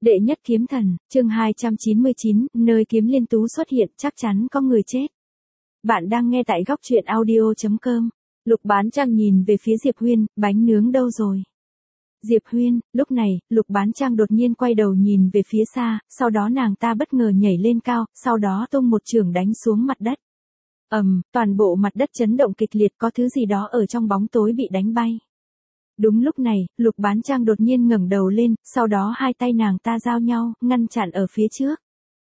Đệ nhất kiếm thần, chương 299, nơi kiếm liên tú xuất hiện chắc chắn có người chết. Bạn đang nghe tại góc truyện audio.com. Lục Bán Trang nhìn về phía Diệp Huyên, bánh nướng đâu rồi? Diệp Huyên, lúc này, Lục Bán Trang đột nhiên quay đầu nhìn về phía xa, sau đó nàng ta bất ngờ nhảy lên cao, sau đó tung một chưởng đánh xuống mặt đất. Toàn bộ mặt đất chấn động kịch liệt, có thứ gì đó ở trong bóng tối bị đánh bay. Đúng lúc này, Lục Bán Trang đột nhiên ngẩng đầu lên, sau đó hai tay nàng ta giao nhau, ngăn chặn ở phía trước.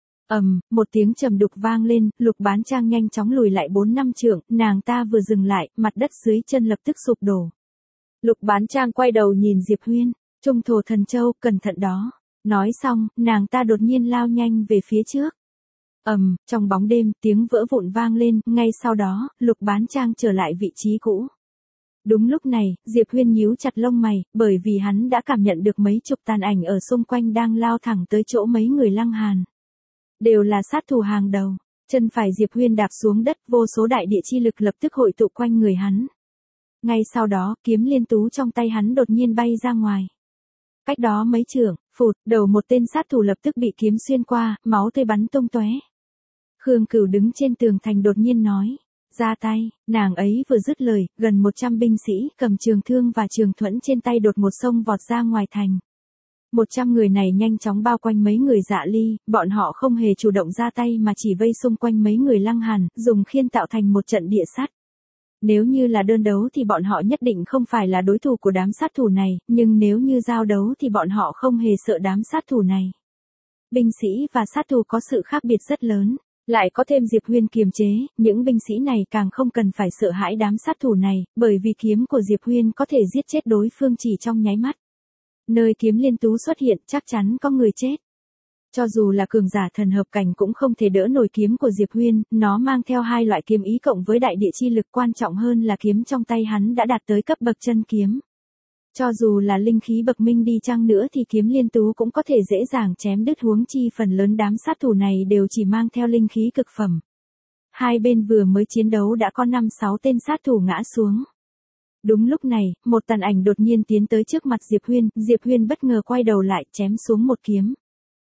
Một tiếng trầm đục vang lên, Lục Bán Trang nhanh chóng lùi lại 4-5 trượng, nàng ta vừa dừng lại, mặt đất dưới chân lập tức sụp đổ. Lục Bán Trang quay đầu nhìn Diệp Huyên, Trung Thổ Thần Châu, cẩn thận đó. Nói xong, nàng ta đột nhiên lao nhanh về phía trước. Trong bóng đêm, tiếng vỡ vụn vang lên, ngay sau đó, Lục Bán Trang trở lại vị trí cũ. Đúng lúc này, Diệp Huyên nhíu chặt lông mày, bởi vì hắn đã cảm nhận được mấy chục tàn ảnh ở xung quanh đang lao thẳng tới chỗ mấy người Lăng Hàn. Đều là sát thủ hàng đầu. Chân phải Diệp Huyên đạp xuống đất, vô số đại địa chi lực lập tức hội tụ quanh người hắn. Ngay sau đó, kiếm liên tú trong tay hắn đột nhiên bay ra ngoài. Cách đó mấy trượng, phụt, đầu một tên sát thủ lập tức bị kiếm xuyên qua, máu tươi bắn tung tóe. Khương Cửu đứng trên tường thành đột nhiên nói. Ra tay, nàng ấy vừa dứt lời, gần 100 binh sĩ cầm trường thương và trường thuẫn trên tay đột một xông vọt ra ngoài thành. 100 người này nhanh chóng bao quanh mấy người Dạ Ly, bọn họ không hề chủ động ra tay mà chỉ vây xung quanh mấy người Lăng Hàn, dùng khiên tạo thành một trận địa sắt. Nếu như là đơn đấu thì bọn họ nhất định không phải là đối thủ của đám sát thủ này, nhưng nếu như giao đấu thì bọn họ không hề sợ đám sát thủ này. Binh sĩ và sát thủ có sự khác biệt rất lớn. Lại có thêm Diệp Huyên kiềm chế, những binh sĩ này càng không cần phải sợ hãi đám sát thủ này, bởi vì kiếm của Diệp Huyên có thể giết chết đối phương chỉ trong nháy mắt. Nơi kiếm liên tú xuất hiện chắc chắn có người chết. Cho dù là cường giả thần hợp cảnh cũng không thể đỡ nổi kiếm của Diệp Huyên, nó mang theo hai loại kiếm ý cộng với đại địa chi lực, quan trọng hơn là kiếm trong tay hắn đã đạt tới cấp bậc chân kiếm. Cho dù là linh khí bậc minh đi chăng nữa thì kiếm liên tú cũng có thể dễ dàng chém đứt, huống chi phần lớn đám sát thủ này đều chỉ mang theo linh khí cực phẩm. Hai bên vừa mới chiến đấu đã có 5-6 tên sát thủ ngã xuống. Đúng lúc này, một tàn ảnh đột nhiên tiến tới trước mặt Diệp Huyên bất ngờ quay đầu lại chém xuống một kiếm.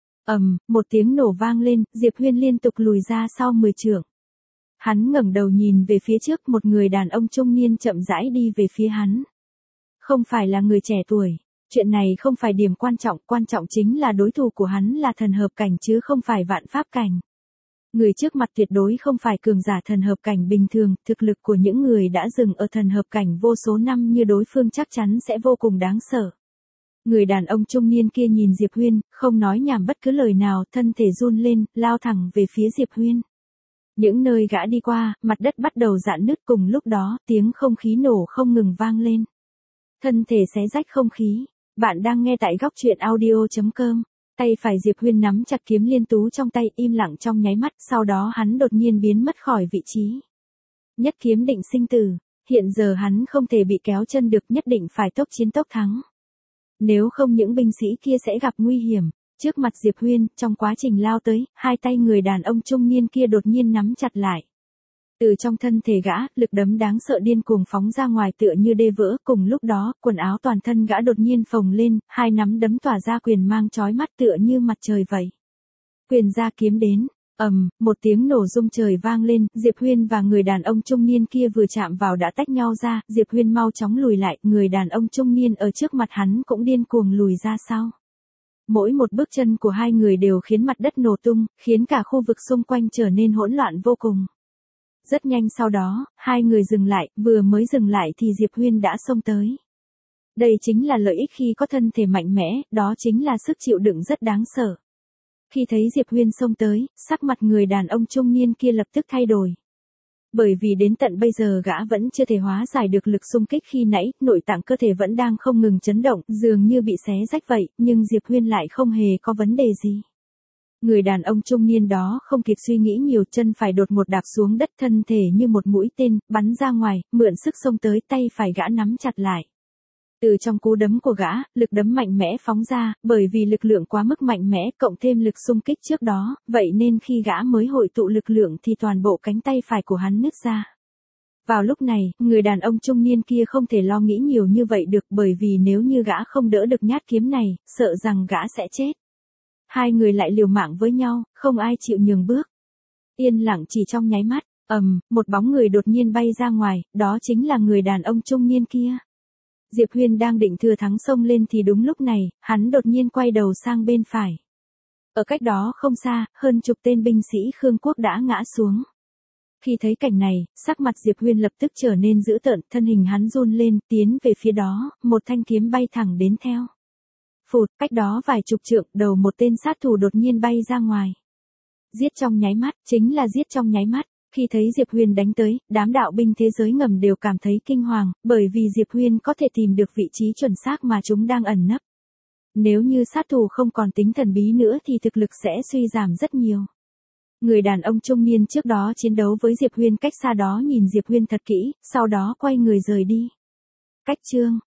Một tiếng nổ vang lên, Diệp Huyên liên tục lùi ra sau 10 trượng. Hắn ngẩng đầu nhìn về phía trước, một người đàn ông trung niên chậm rãi đi về phía hắn. Không phải là người trẻ tuổi, chuyện này không phải điểm quan trọng chính là đối thủ của hắn là thần hợp cảnh chứ không phải vạn pháp cảnh. Người trước mặt tuyệt đối không phải cường giả thần hợp cảnh bình thường, thực lực của những người đã dừng ở thần hợp cảnh vô số năm như đối phương chắc chắn sẽ vô cùng đáng sợ. Người đàn ông trung niên kia nhìn Diệp Huyên, không nói nhảm bất cứ lời nào, thân thể run lên, lao thẳng về phía Diệp Huyên. Những nơi gã đi qua, mặt đất bắt đầu rạn nứt, cùng lúc đó, tiếng không khí nổ không ngừng vang lên. Thân thể xé rách không khí. Bạn đang nghe tại góc truyện audio.com. Tay phải Diệp Huyên nắm chặt kiếm liên tú trong tay, im lặng trong nháy mắt, sau đó hắn đột nhiên biến mất khỏi vị trí. Nhất kiếm định sinh tử, hiện giờ hắn không thể bị kéo chân được, nhất định phải tốc chiến tốc thắng. Nếu không những binh sĩ kia sẽ gặp nguy hiểm. Trước mặt Diệp Huyên, trong quá trình lao tới, hai tay người đàn ông trung niên kia đột nhiên nắm chặt lại. Từ trong thân thể gã, lực đấm đáng sợ điên cuồng phóng ra ngoài tựa như đê vỡ, cùng lúc đó, quần áo toàn thân gã đột nhiên phồng lên, hai nắm đấm tỏa ra quyền mang chói mắt tựa như mặt trời vậy. Quyền ra kiếm đến, một tiếng nổ rung trời vang lên, Diệp Huyên và người đàn ông trung niên kia vừa chạm vào đã tách nhau ra, Diệp Huyên mau chóng lùi lại, người đàn ông trung niên ở trước mặt hắn cũng điên cuồng lùi ra sau. Mỗi một bước chân của hai người đều khiến mặt đất nổ tung, khiến cả khu vực xung quanh trở nên hỗn loạn vô cùng. Rất nhanh sau đó, hai người dừng lại, vừa mới dừng lại thì Diệp Huyên đã xông tới. Đây chính là lợi ích khi có thân thể mạnh mẽ, đó chính là sức chịu đựng rất đáng sợ. Khi thấy Diệp Huyên xông tới, sắc mặt người đàn ông trung niên kia lập tức thay đổi. Bởi vì đến tận bây giờ gã vẫn chưa thể hóa giải được lực xung kích khi nãy, nội tạng cơ thể vẫn đang không ngừng chấn động, dường như bị xé rách vậy, nhưng Diệp Huyên lại không hề có vấn đề gì. Người đàn ông trung niên đó không kịp suy nghĩ nhiều, chân phải đột một đạp xuống đất, thân thể như một mũi tên, bắn ra ngoài, mượn sức xông tới, tay phải gã nắm chặt lại. Từ trong cú đấm của gã, lực đấm mạnh mẽ phóng ra, bởi vì lực lượng quá mức mạnh mẽ cộng thêm lực xung kích trước đó, vậy nên khi gã mới hội tụ lực lượng thì toàn bộ cánh tay phải của hắn nứt ra. Vào lúc này, người đàn ông trung niên kia không thể lo nghĩ nhiều như vậy được, bởi vì nếu như gã không đỡ được nhát kiếm này, sợ rằng gã sẽ chết. Hai người lại liều mạng với nhau, không ai chịu nhường bước. Yên lặng chỉ trong nháy mắt, một bóng người đột nhiên bay ra ngoài, đó chính là người đàn ông trung niên kia. Diệp Huyên đang định thừa thắng xông lên thì đúng lúc này, hắn đột nhiên quay đầu sang bên phải. Ở cách đó không xa, hơn chục tên binh sĩ Khương quốc đã ngã xuống. Khi thấy cảnh này, sắc mặt Diệp Huyên lập tức trở nên dữ tợn, thân hình hắn run lên, tiến về phía đó, một thanh kiếm bay thẳng đến theo. Phụt, cách đó vài chục trượng, đầu một tên sát thủ đột nhiên bay ra ngoài. Giết trong nháy mắt, chính là giết trong nháy mắt. Khi thấy Diệp Huyên đánh tới, đám đạo binh thế giới ngầm đều cảm thấy kinh hoàng, bởi vì Diệp Huyên có thể tìm được vị trí chuẩn xác mà chúng đang ẩn nấp. Nếu như sát thủ không còn tính thần bí nữa thì thực lực sẽ suy giảm rất nhiều. Người đàn ông trung niên trước đó chiến đấu với Diệp Huyên cách xa đó nhìn Diệp Huyên thật kỹ, sau đó quay người rời đi. Cách chương